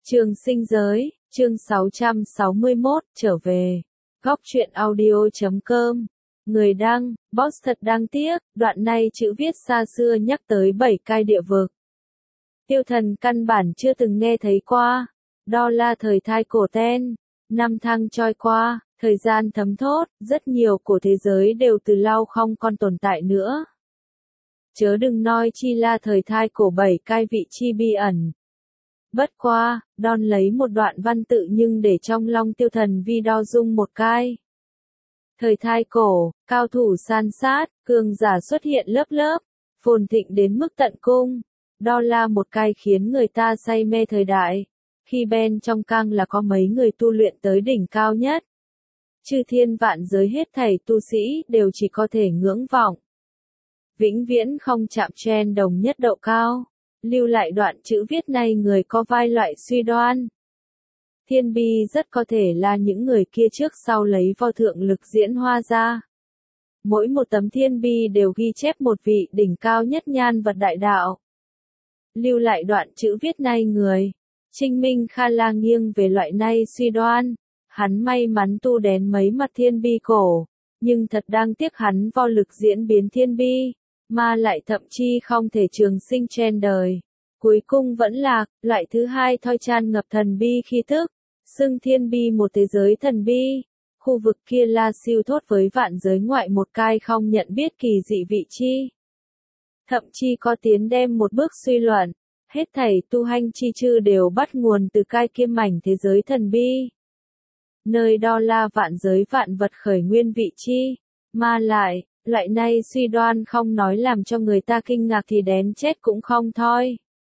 Trường sinh giới, chương 661, trở về. Góc truyện audio.com. Người đăng, boss thật đáng tiếc, đoạn này chữ viết xa xưa nhắc tới 7 cai địa vực. Tiêu Thần căn bản chưa từng nghe thấy qua. Đó là thời thai cổ ten. Năm tháng trôi qua, thời gian thấm thốt, rất nhiều của thế giới đều từ lâu không còn tồn tại nữa. Chớ đừng nói chi là thời thai cổ 7 cai vị chi bi ẩn. Bất qua, đón lấy một đoạn văn tự nhưng để trong lòng Tiêu Thần vi đo dung một cai. Thời thai cổ, cao thủ san sát, cường giả xuất hiện lớp lớp, phồn thịnh đến mức tận cung. Đó là một cai khiến người ta say mê thời đại. Khi bên trong cang là có mấy người tu luyện tới đỉnh cao nhất. Chư thiên vạn giới hết thảy tu sĩ đều chỉ có thể ngưỡng vọng. Vĩnh viễn không chạm trên đồng nhất độ cao. Lưu lại đoạn chữ viết này người có vai loại suy đoan. Thiên bi rất có thể là những người kia trước sau lấy vô thượng lực diễn hóa ra. Mỗi một tấm thiên bi đều ghi chép một vị đỉnh cao nhất nhan vật đại đạo. Lưu lại đoạn chữ viết này người. Trinh Minh Kha La nghiêng về loại này suy đoan. Hắn may mắn tu đến mấy mặt thiên bi cổ. Nhưng thật đáng tiếc hắn vô lực diễn biến thiên bi. Mà lại thậm chí không thể trường sinh trên đời. Cuối cùng vẫn là, loại thứ hai thôi tràn ngập thần bi khí thức. Xưng thiên bi một thế giới thần bi. Khu vực kia là siêu thốt với vạn giới ngoại một cai không nhận biết kỳ dị vị chi. Thậm chí có tiến đem một bước suy luận. Hết thảy tu hành chi chư đều bắt nguồn từ cai kia mảnh thế giới thần bi. Nơi đó là vạn giới vạn vật khởi nguyên vị chi. Mà lại, loại này suy đoan không nói làm cho người ta kinh ngạc thì đến chết cũng không thôi.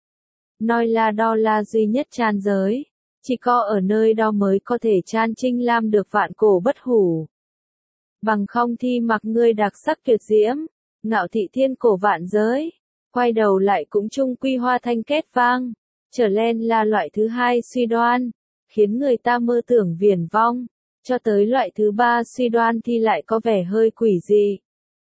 Nói là đó là duy nhất tràn giới. Chỉ có ở nơi đó mới có thể chan trinh lam được vạn cổ bất hủ. Bằng không thì mặc ngươi đặc sắc tuyệt diễm, ngạo thị thiên cổ vạn giới. Quay đầu lại cũng chung quy hoa thanh kết vang. Trở lên là loại thứ hai suy đoan. Khiến người ta mơ tưởng viển vong. Cho tới loại thứ ba suy đoan thì lại có vẻ hơi quỷ dị.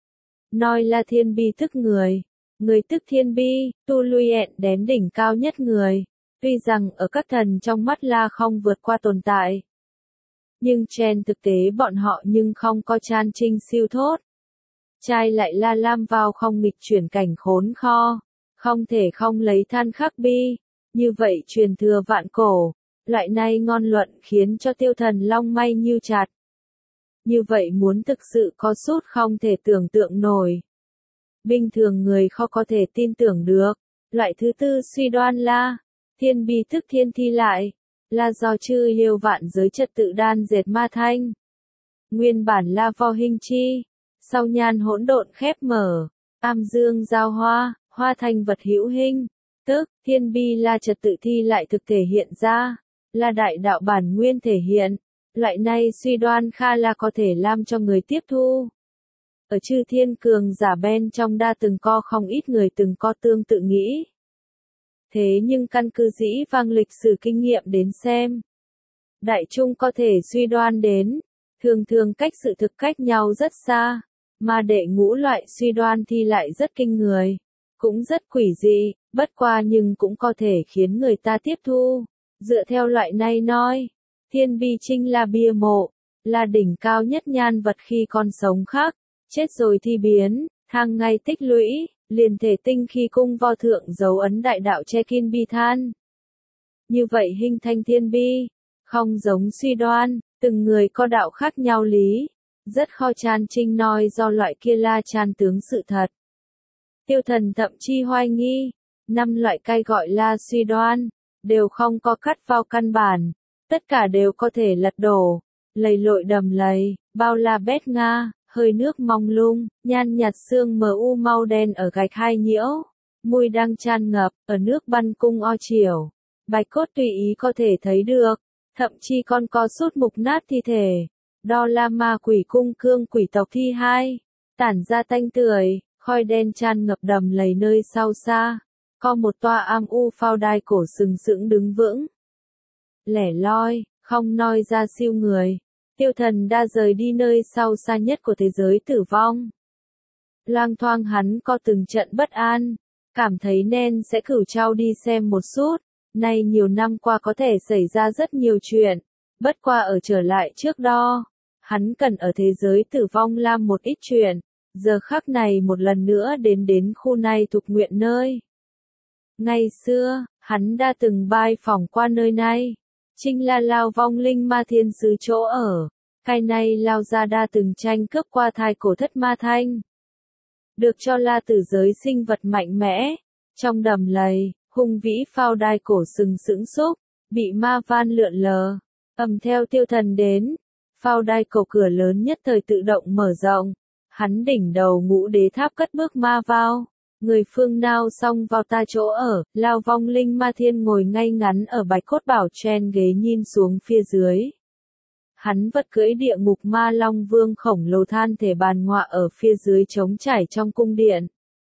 Nói là thiên bi tức người. Người tức thiên bi, tu lui ẹn đến đỉnh cao nhất người. Tuy rằng ở các thần trong mắt là không vượt qua tồn tại. Nhưng trên thực tế bọn họ nhưng không có chan trinh siêu thốt. Trai lại là lam vào không nghịch chuyển cảnh khốn kho. Không thể không lấy than khắc bi. Như vậy truyền thừa vạn cổ. Loại này ngon luận khiến cho Tiêu Thần long may như chặt. Như vậy muốn thực sự có sút không thể tưởng tượng nổi. Bình thường người khó có thể tin tưởng được. Loại thứ tư suy đoan là, thiên bi thức thiên thi lại, là do chư yêu vạn giới trật tự đan dệt ma thanh. Nguyên bản là vo hình chi, sau nhan hỗn độn khép mở, am dương giao hoa, hoa thành vật hữu hình. Tức, thiên bi là trật tự thi lại thực thể hiện ra, là đại đạo bản nguyên thể hiện. Loại này suy đoan kha là có thể làm cho người tiếp thu. Ở chư thiên cường giả bên trong đa từng có không ít người từng có tương tự nghĩ. Thế nhưng căn cứ dĩ vang lịch sử kinh nghiệm đến xem. Đại trung có thể suy đoan đến, thường thường cách sự thực cách nhau rất xa, mà đệ ngũ loại suy đoan thì lại rất kinh người, cũng rất quỷ dị, bất qua nhưng cũng có thể khiến người ta tiếp thu. Dựa theo loại này nói, thiên bi trinh là bia mộ, là đỉnh cao nhất nhan vật khi còn sống khác, chết rồi thì biến, hàng ngày tích lũy, liền thể tinh khi cung vô thượng dấu ấn đại đạo che kín bi than. Như vậy hình thành thiên bi, không giống suy đoan, từng người có đạo khác nhau lý, rất khó chan trinh nói do loại kia la chan tướng sự thật. Tiêu Thần thậm chi hoài nghi, 5 loại cai gọi là suy đoan, đều không có cắt vào căn bản, tất cả đều có thể lật đổ, lầy lội đầm lầy, bao la bét nga. Hơi nước mong lung, nhan nhạt sương mờ u mau đen ở gạch hai nhiễu, mùi đang tràn ngập, ở nước băn cung o chiều. Bạch cốt tùy ý có thể thấy được, thậm chí còn có sút mục nát thi thể. Đó là ma quỷ cung cương quỷ tộc thi hai, tản ra tanh tưởi, khói đen tràn ngập đầm lầy nơi sau xa. Có một tòa am u phao đai cổ sừng sững đứng vững. Lẻ loi, không nói ra siêu người. Tiêu Thần đã rời đi nơi sau xa nhất của thế giới tử vong. Lang thoang hắn có từng trận bất an, cảm thấy nên sẽ cửu trao đi xem một chút, Nay nhiều năm qua có thể xảy ra rất nhiều chuyện, bất qua ở trở lại trước đó, hắn cần ở thế giới tử vong làm một ít chuyện, giờ khắc này một lần nữa đến khu này thuộc nguyện nơi. Ngày xưa, hắn đã từng bái phỏng qua nơi này, chính là Lao vong linh ma thiên sứ chỗ ở, cái này Lao gia đa từng tranh cướp qua thai cổ thất ma thanh. Được cho là tử giới sinh vật mạnh mẽ, trong đầm lầy, hung vĩ phao đai cổ sừng sững xúc, bị ma van lượn lờ, theo tiêu thần đến, phao đai cổ cửa lớn nhất thời tự động mở rộng, hắn đỉnh đầu ngũ đế tháp cất bước ma vào, người phương nào xong vào ta chỗ ở, Lao vong linh ma thiên ngồi ngay ngắn ở bạch cốt bảo trên ghế nhìn xuống phía dưới. Hắn vật cưỡi địa ngục ma long vương khổng lồ than thể bàn ngọa ở phía dưới trống trải trong cung điện.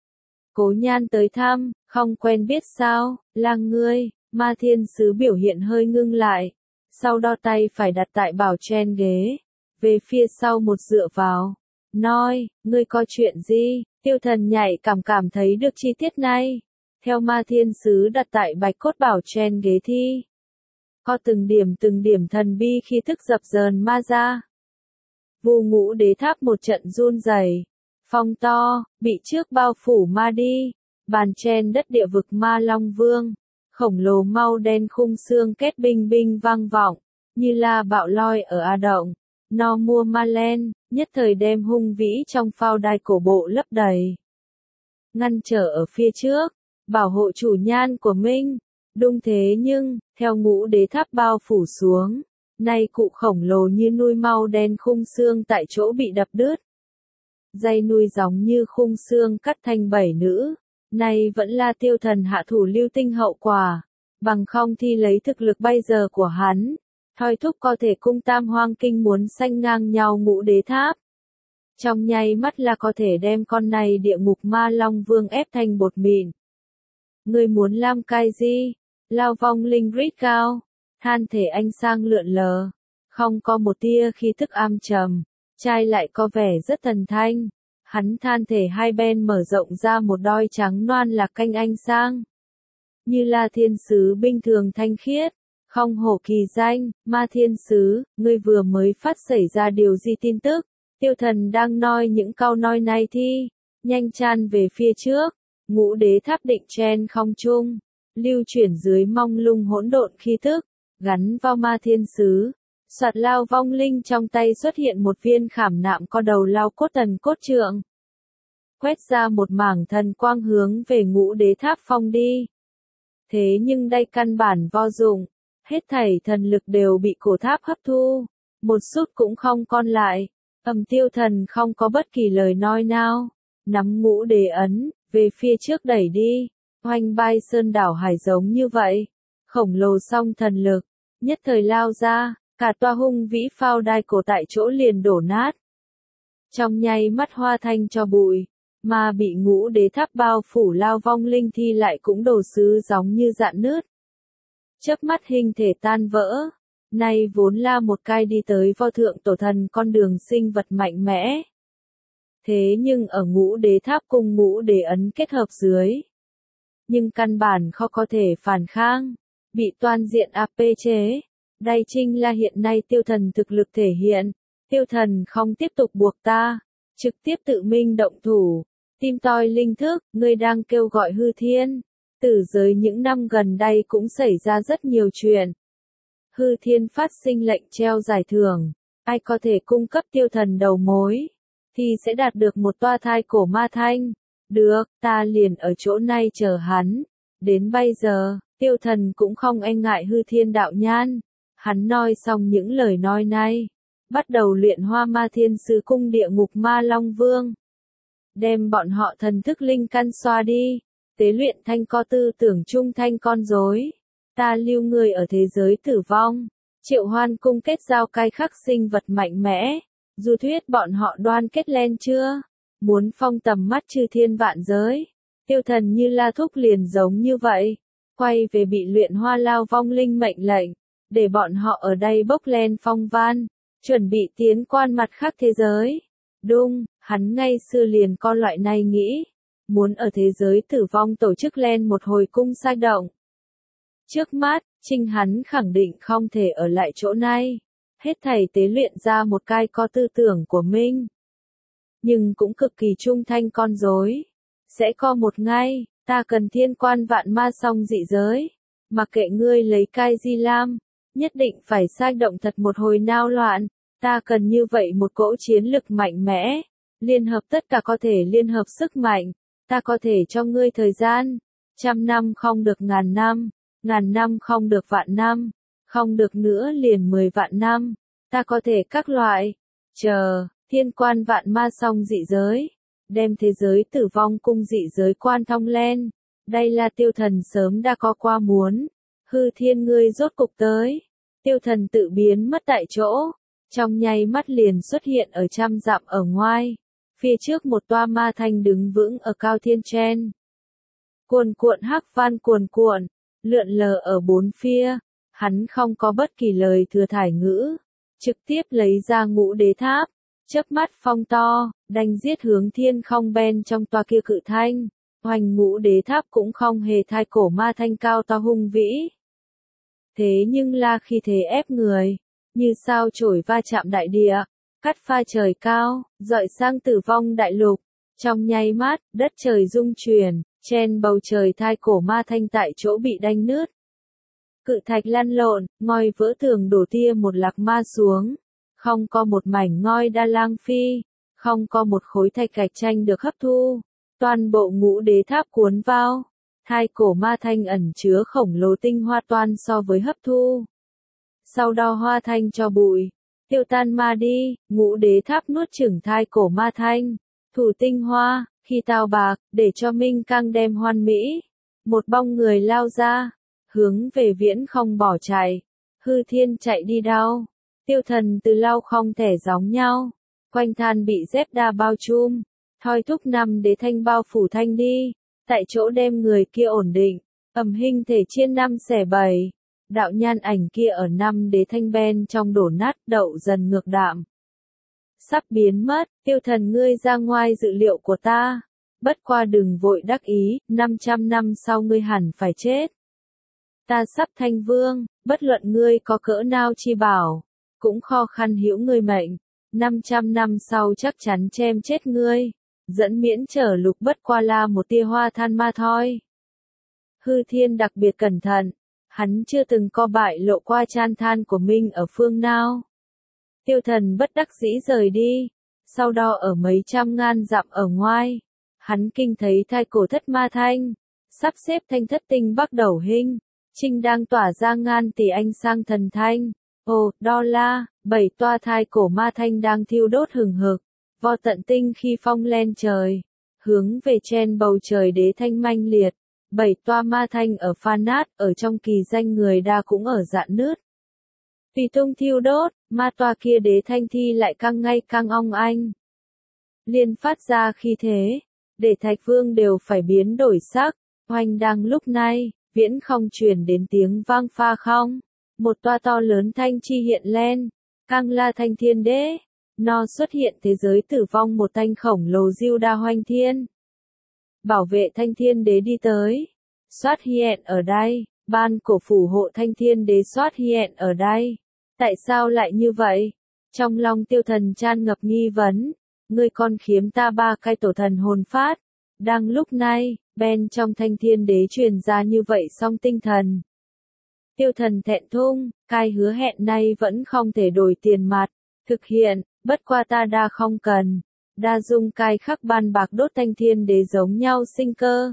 Cố Nhan tới thăm, không quen biết sao, là ngươi, ma thiên sứ biểu hiện hơi ngưng lại, sau đó tay phải đặt tại bảo trên ghế, về phía sau một dựa vào, nói, ngươi có chuyện gì, tiêu thần nhạy cảm thấy được chi tiết này, theo ma thiên sứ đặt tại bạch cốt bảo trên ghế thi. Có từng điểm thần bi khi thức dập dờn ma ra. Vu ngũ đế tháp một trận run rẩy, phong to, bị trước bao phủ ma đi, bàn trên đất địa vực ma long vương, khổng lồ mau đen khung xương kết binh vang vọng, như là bạo loi ở A Động, no mua ma len, nhất thời đem hung vĩ trong phao đai cổ bộ lấp đầy. Ngăn trở ở phía trước, bảo hộ chủ nhan của Minh. Đúng thế nhưng, theo ngũ đế tháp bao phủ xuống, nay cụ khổng lồ như nuôi mau đen khung xương tại chỗ bị đập đứt. Dây nuôi giống như khung xương cắt thành 7 nữ, nay vẫn là tiêu thần hạ thủ lưu tinh hậu quả, bằng không thì lấy thực lực bây giờ của hắn, thôi thúc có thể cung tam hoang kinh muốn sanh ngang nhau ngũ đế tháp. Trong nháy mắt là có thể đem con này địa ngục ma long vương ép thành bột mịn. Ngươi muốn làm cái gì? Lao vong linh rít cao, than thể anh sang lượn lờ, không có một tia khí thức am trầm, trai lại có vẻ rất thần thanh. Hắn than thể hai bên mở rộng ra một đôi trắng noan là canh anh sang. Như là thiên sứ bình thường thanh khiết, không hổ kỳ danh, ma thiên sứ, ngươi vừa mới phát xảy ra điều gì tin tức, tiêu thần đang nói những câu nói này thi, nhanh chan về phía trước, ngũ đế tháp định trên không trung. Lưu chuyển dưới mong lung hỗn độn khí thức, gắn vào ma thiên sứ. Soạt Lao vong linh trong tay xuất hiện một viên khảm nạm có đầu lao cốt tần cốt trượng. Quét ra một mảng thần quang hướng về ngũ đế tháp phong đi. Thế nhưng đây căn bản vô dụng, hết thảy thần lực đều bị cổ tháp hấp thu, một chút cũng không còn lại. Tiêu thần không có bất kỳ lời nói nào, nắm ngũ đế ấn, về phía trước đẩy đi. Hoành bay sơn đảo hải giống như vậy, khổng lồ song thần lực, nhất thời lao ra, cả toa hung vĩ phao đai cổ tại chỗ liền đổ nát. Trong nháy mắt hoa thanh cho bụi, mà bị ngũ đế tháp bao phủ Lao vong linh thi lại cũng đổ sứ giống như dạn nứt. Chớp mắt hình thể tan vỡ, nay vốn là một cái đi tới vô thượng tổ thần con đường sinh vật mạnh mẽ. Thế nhưng ở ngũ đế tháp cùng ngũ đế ấn kết hợp dưới. Nhưng căn bản khó có thể phản kháng, bị toàn diện AP chế. Đây chính là hiện nay tiêu thần thực lực thể hiện, tiêu thần không tiếp tục buộc ta, trực tiếp tự mình động thủ, tim toi linh thức, ngươi đang kêu gọi hư thiên. Tử giới những năm gần đây cũng xảy ra rất nhiều chuyện. Hư thiên phát sinh lệnh treo giải thưởng, ai có thể cung cấp tiêu thần đầu mối, thì sẽ đạt được một toa thai cổ ma thanh. Được, ta liền ở chỗ này chờ hắn. Đến bây giờ, tiêu thần cũng không e ngại hư thiên đạo nhan. Hắn nói xong những lời nói này, bắt đầu luyện hoa ma thiên sứ cung địa ngục ma long vương. Đem bọn họ thần thức linh căn xoa đi, tế luyện thanh co tư tưởng trung thanh con rối. Ta lưu người ở thế giới tử vong, triệu hoan cung kết giao cai khắc sinh vật mạnh mẽ. Du thuyết bọn họ đoan kết lên chưa? Muốn phong tầm mắt chư thiên vạn giới. Tiêu thần như la thúc liền giống như vậy. Quay về bị luyện hoa Lao vong linh mệnh lệnh. Để bọn họ ở đây bốc lên phong van. Chuẩn bị tiến quan mặt khác thế giới. Đúng, hắn ngay xưa liền con loại này nghĩ. Muốn ở thế giới tử vong tổ chức lên một hồi cung sai động. Trước mắt, Trinh hắn khẳng định không thể ở lại chỗ này. Hết thảy tế luyện ra một cái có tư tưởng của mình. Nhưng cũng cực kỳ trung thanh con rối. Sẽ có một ngày, ta cần thiên quan vạn ma song dị giới. Mặc kệ ngươi lấy cai di lam, nhất định phải sai động thật một hồi nao loạn. Ta cần như vậy một cỗ chiến lực mạnh mẽ. Liên hợp tất cả có thể liên hợp sức mạnh. Ta có thể cho ngươi thời gian. 100 năm không được 1000 năm. 1000 năm không được vạn năm. Không được nữa liền 10 vạn năm. Ta có thể các loại. Chờ, thiên quan vạn ma song dị giới. Đem thế giới tử vong cung dị giới quan thông lên. Đây là tiêu thần sớm đã có qua muốn. Hư thiên ngươi rốt cục tới. Tiêu thần tự biến mất tại chỗ. Trong nháy mắt liền xuất hiện ở 100 dặm ở ngoài. Phía trước một toa ma thanh đứng vững ở cao thiên trên. Cuồn cuộn hắc van cuồn cuộn, lượn lờ ở bốn phía. Hắn không có bất kỳ lời thừa thải ngữ. Trực tiếp lấy ra ngũ đế tháp. Chớp mắt phong to, đánh giết hướng thiên không bên trong toa kia cự thanh. Hoành ngũ đế tháp cũng không hề thay cổ ma thanh cao to hung vĩ. Thế nhưng là khi thế ép người, như sao chổi va chạm đại địa, cắt pha trời cao, dọi sang tử vong đại lục. Trong nháy mắt, đất trời rung chuyển, trên bầu trời thai cổ ma thanh tại chỗ bị đánh nứt. Cự thạch lăn lộn, ngoi vỡ tường đổ tia một lạc ma xuống. Không có một mảnh ngoi đa lang phi, không có một khối thạch gạch tranh được hấp thu. Toàn bộ ngũ đế tháp cuốn vào. Thai cổ ma thanh ẩn chứa khổng lồ tinh hoa toan so với hấp thu. Sau đó hoa thanh cho bụi, tiêu tan ma đi, ngũ đế tháp nuốt chửng thai cổ ma thanh. Thủ tinh hoa, khi tao bạc, để cho Minh Cang đem hoan mỹ. Một bóng người lao ra, hướng về viễn không bỏ chạy. Hư thiên chạy đi đâu? Tiêu thần từ lâu không thể giống nhau. Quanh than bị dép đa bao trùm. Thoi thúc năm đế thanh bao phủ thanh đi. Tại chỗ đem người kia ổn định. Ẩm hình thể chia 5 xẻ 7. Đạo nhan ảnh kia ở năm đế thanh bên trong đổ nát đậu dần ngược đạm. Sắp biến mất, tiêu thần ngươi ra ngoài dự liệu của ta. Bất qua đừng vội đắc ý, 500 năm sau ngươi hẳn phải chết. Ta sắp thanh vương, bất luận ngươi có cỡ nào chi bảo, cũng khó khăn hữu ngươi mệnh. 500 năm sau chắc chắn chém chết ngươi. Dẫn miễn trở lục bất qua là một tia hoa than ma thôi. Hư thiên đặc biệt cẩn thận. Hắn chưa từng co bại lộ qua chan than của mình ở phương nào. Tiêu thần bất đắc dĩ rời đi. Sau đó ở mấy trăm ngàn dặm ở ngoài. Hắn kinh thấy thai cổ thất ma thanh. Sắp xếp thanh thất tinh bắt đầu hình. Trinh đang tỏa ra ngàn tỷ ánh sang thần thanh. Ồ, đo la, 7 toa thai cổ ma thanh đang thiêu đốt hừng hực. Vo tận tinh khi phong lên trời. Hướng về trên bầu trời đế thanh manh liệt. 7 toa ma thanh ở pha nát, ở trong kỳ danh người đa cũng ở dạn nứt. Tùy tung thiêu đốt, ma toa kia đế thanh thi lại căng ngay căng ong anh. Liên phát ra khi thế, để thạch vương đều phải biến đổi sắc. Hoành đang lúc này, viễn không truyền đến tiếng vang pha không. Một toa to lớn thanh chi hiện lên, căng la thanh thiên đế. Nó xuất hiện thế giới tử vong một thanh khổng lồ diêu đa hoành thiên. Bảo vệ thanh thiên đế đi tới. Soát hiện ở đây, ban cổ phủ hộ thanh thiên đế soát hiện ở đây. Tại sao lại như vậy? Trong lòng tiêu thần tràn ngập nghi vấn. Ngươi con khiếm ta 3 cái tổ thần hồn phát. Đang lúc này, bên trong thanh thiên đế truyền ra như vậy song tinh thần. Tiêu thần thẹn thùng, cái hứa hẹn này vẫn không thể đổi tiền mặt. Thực hiện, bất qua ta đa không cần. Đa dung cai khắc ban bạc đốt thanh thiên đế giống nhau sinh cơ.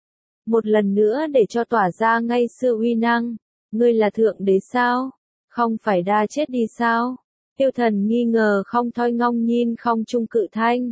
Một lần nữa để cho tỏa ra ngay xưa uy năng. Ngươi là thượng đế sao? Không phải đa chết đi sao? Tiêu thần nghi ngờ không thôi ngong nhìn không trung cự thanh.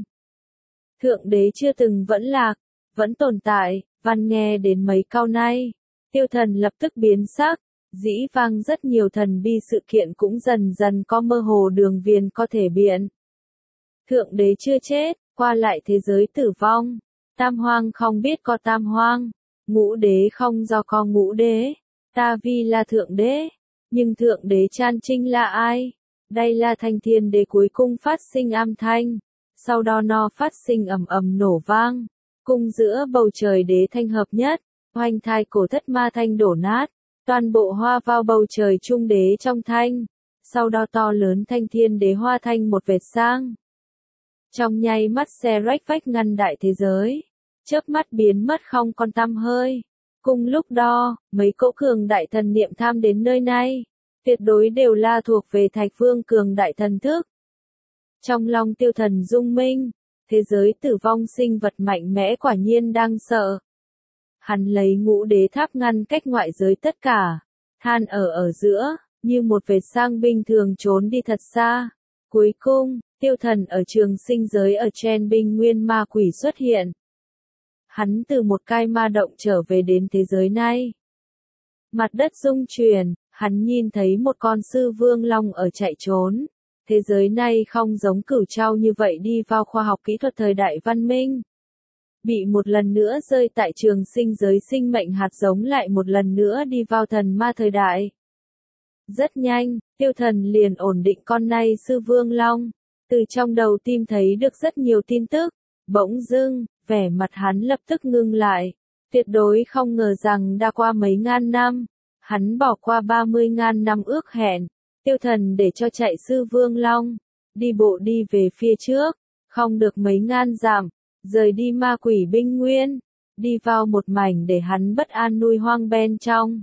Thượng đế chưa từng vẫn lạc, vẫn tồn tại, văn nghe đến mấy câu này. Tiêu thần lập tức biến sắc. Dĩ vang rất nhiều thần bi sự kiện cũng dần dần có mơ hồ đường viền có thể biện. Thượng đế chưa chết, qua lại thế giới tử vong. Tam hoang không biết có tam hoang. Ngũ đế không do có ngũ đế. Ta vi là thượng đế. Nhưng thượng đế chan trinh là ai? Đây là thanh thiên đế cuối cùng phát sinh âm thanh. Sau đó nó phát sinh ầm ầm nổ vang. Cung giữa bầu trời đế thanh hợp nhất. Hoành thai cổ thất ma thanh đổ nát. Toàn bộ hoa vào bầu trời trung đế trong thanh. Sau đó to lớn thanh thiên đế hoa thanh một vệt sang. Trong nháy mắt xe rách vách ngăn đại thế giới. Chớp mắt biến mất không còn tăm hơi. Cùng lúc đó, mấy cỗ cường đại thần niệm tham đến nơi này. Tuyệt đối đều là thuộc về Thạch Vương cường đại thần thức. Trong lòng Tiêu Thần rung minh. Thế giới tử vong sinh vật mạnh mẽ quả nhiên đang sợ. Hắn lấy ngũ đế tháp ngăn cách ngoại giới tất cả. Than ở giữa, như một vệt sang bình thường trốn đi thật xa. Cuối cùng, Tiêu Thần ở trường sinh giới ở trên binh nguyên ma quỷ xuất hiện. Hắn từ một cái ma động trở về đến thế giới này. Mặt đất rung chuyển, hắn nhìn thấy một con sư vương long ở chạy trốn. Thế giới này không giống Cửu Châu như vậy đi vào khoa học kỹ thuật thời đại văn minh. Bị một lần nữa rơi tại trường sinh giới sinh mệnh hạt giống lại một lần nữa đi vào thần ma thời đại. Rất nhanh, Tiêu Thần liền ổn định con này sư vương long. Từ trong đầu tim thấy được rất nhiều tin tức. Bỗng dưng, vẻ mặt hắn lập tức ngưng lại. Tuyệt đối không ngờ rằng đã qua mấy ngàn năm. Hắn bỏ qua 30.000 năm ước hẹn. Tiêu Thần để cho chạy sư vương long. Đi bộ đi về phía trước. Không được mấy ngàn dặm. Rời đi ma quỷ binh nguyên. Đi vào một mảnh để hắn bất an nuôi hoang bên trong.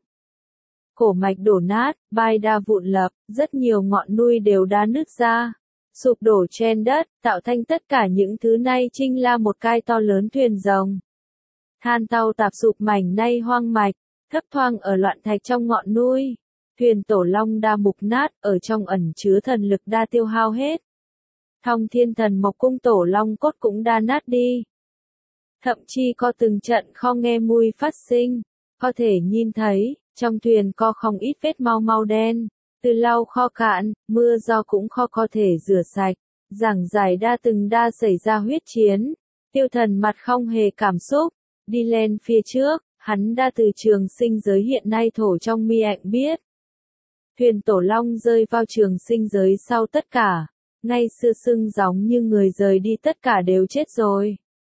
Cổ mạch đổ nát, bai đa vụn lập, rất nhiều ngọn núi đều đã nứt ra. Sụp đổ trên đất, tạo thành tất cả những thứ này chính là một cái to lớn thuyền rồng. Than tàu tạp sụp mảnh nay hoang mạch, thấp thoang ở loạn thạch trong ngọn núi. Thuyền tổ long đa mục nát, ở trong ẩn chứa thần lực đa tiêu hao hết. Thông thiên thần mộc cung tổ long cốt cũng đa nát đi. Thậm chí có từng trận kho nghe mùi phát sinh, có thể nhìn thấy, trong thuyền có không ít vết màu đen. Từ lau kho cạn, mưa gió cũng khó có thể rửa sạch. Giảng giải từng xảy ra huyết chiến. Tiêu Thần mặt không hề cảm xúc. Đi lên phía trước, hắn đã từ trường sinh giới hiện nay thổ trong mi ảnh biết. Thuyền tổ long rơi vào trường sinh giới sau tất cả. Ngay xưa sưng giống như người rời đi tất cả đều chết rồi.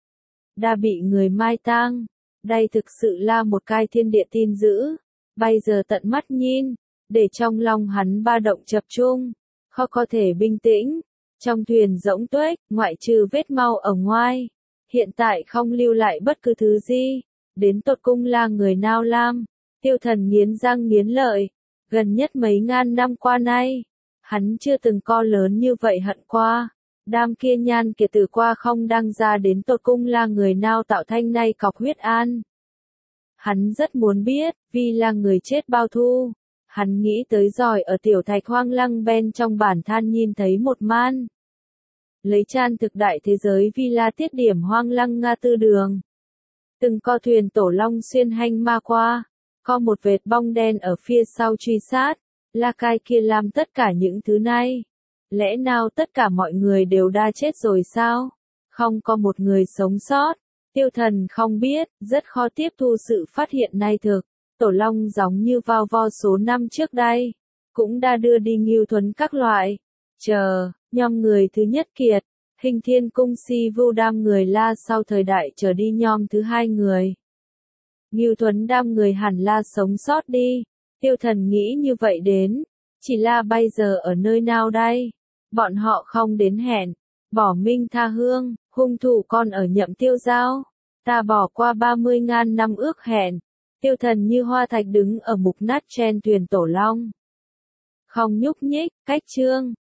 Đã bị người mai tang. Đây thực sự là một cái thiên địa tin dữ. Bây giờ tận mắt nhìn. Để trong lòng hắn ba động chập chung, khó có thể bình tĩnh. Trong thuyền rỗng tuếch, ngoại trừ vết mau ở ngoài, hiện tại không lưu lại bất cứ thứ gì. Đến tột cùng là người nào làm? Tiêu Thần nghiến răng nghiến lợi. Gần nhất mấy ngàn năm qua nay, hắn chưa từng co lớn như vậy hận qua. Đam kia nhan kể từ qua không đăng ra đến tột cùng là người nào tạo thanh này cọc huyết an. Hắn rất muốn biết, vì là người chết bao thu. Hắn nghĩ tới rồi ở tiểu thạch hoang lăng bên trong bản than nhìn thấy một man. Lấy chan thực đại thế giới vì là tiết điểm hoang lăng Nga tư đường. Từng co thuyền tổ long xuyên hành ma qua. Có một vệt bong đen ở phía sau truy sát. Là cái kia làm tất cả những thứ này. Lẽ nào tất cả mọi người đều đã chết rồi sao? Không có một người sống sót. Tiêu Thần không biết, rất khó tiếp thu sự phát hiện này thực. Tổ long giống như vào vo số năm trước đây, cũng đã đưa đi Ngưu Thuấn các loại. Nhóm người thứ nhất kiệt, Hình Thiên Cung Si Vu đam người la sau thời đại trở đi nhóm thứ hai người. Ngưu Thuấn đam người hẳn là sống sót đi. Tiêu Thần nghĩ như vậy đến, chỉ là bây giờ ở nơi nào đây? Bọn họ không đến hẹn, bỏ minh tha hương, hung thủ còn ở Nhậm Tiêu Giao. Ta bỏ qua 30.000 năm ước hẹn. Tiêu Thần như hoa thạch đứng ở mục nát trên thuyền tổ long. Không nhúc nhích, cách chương.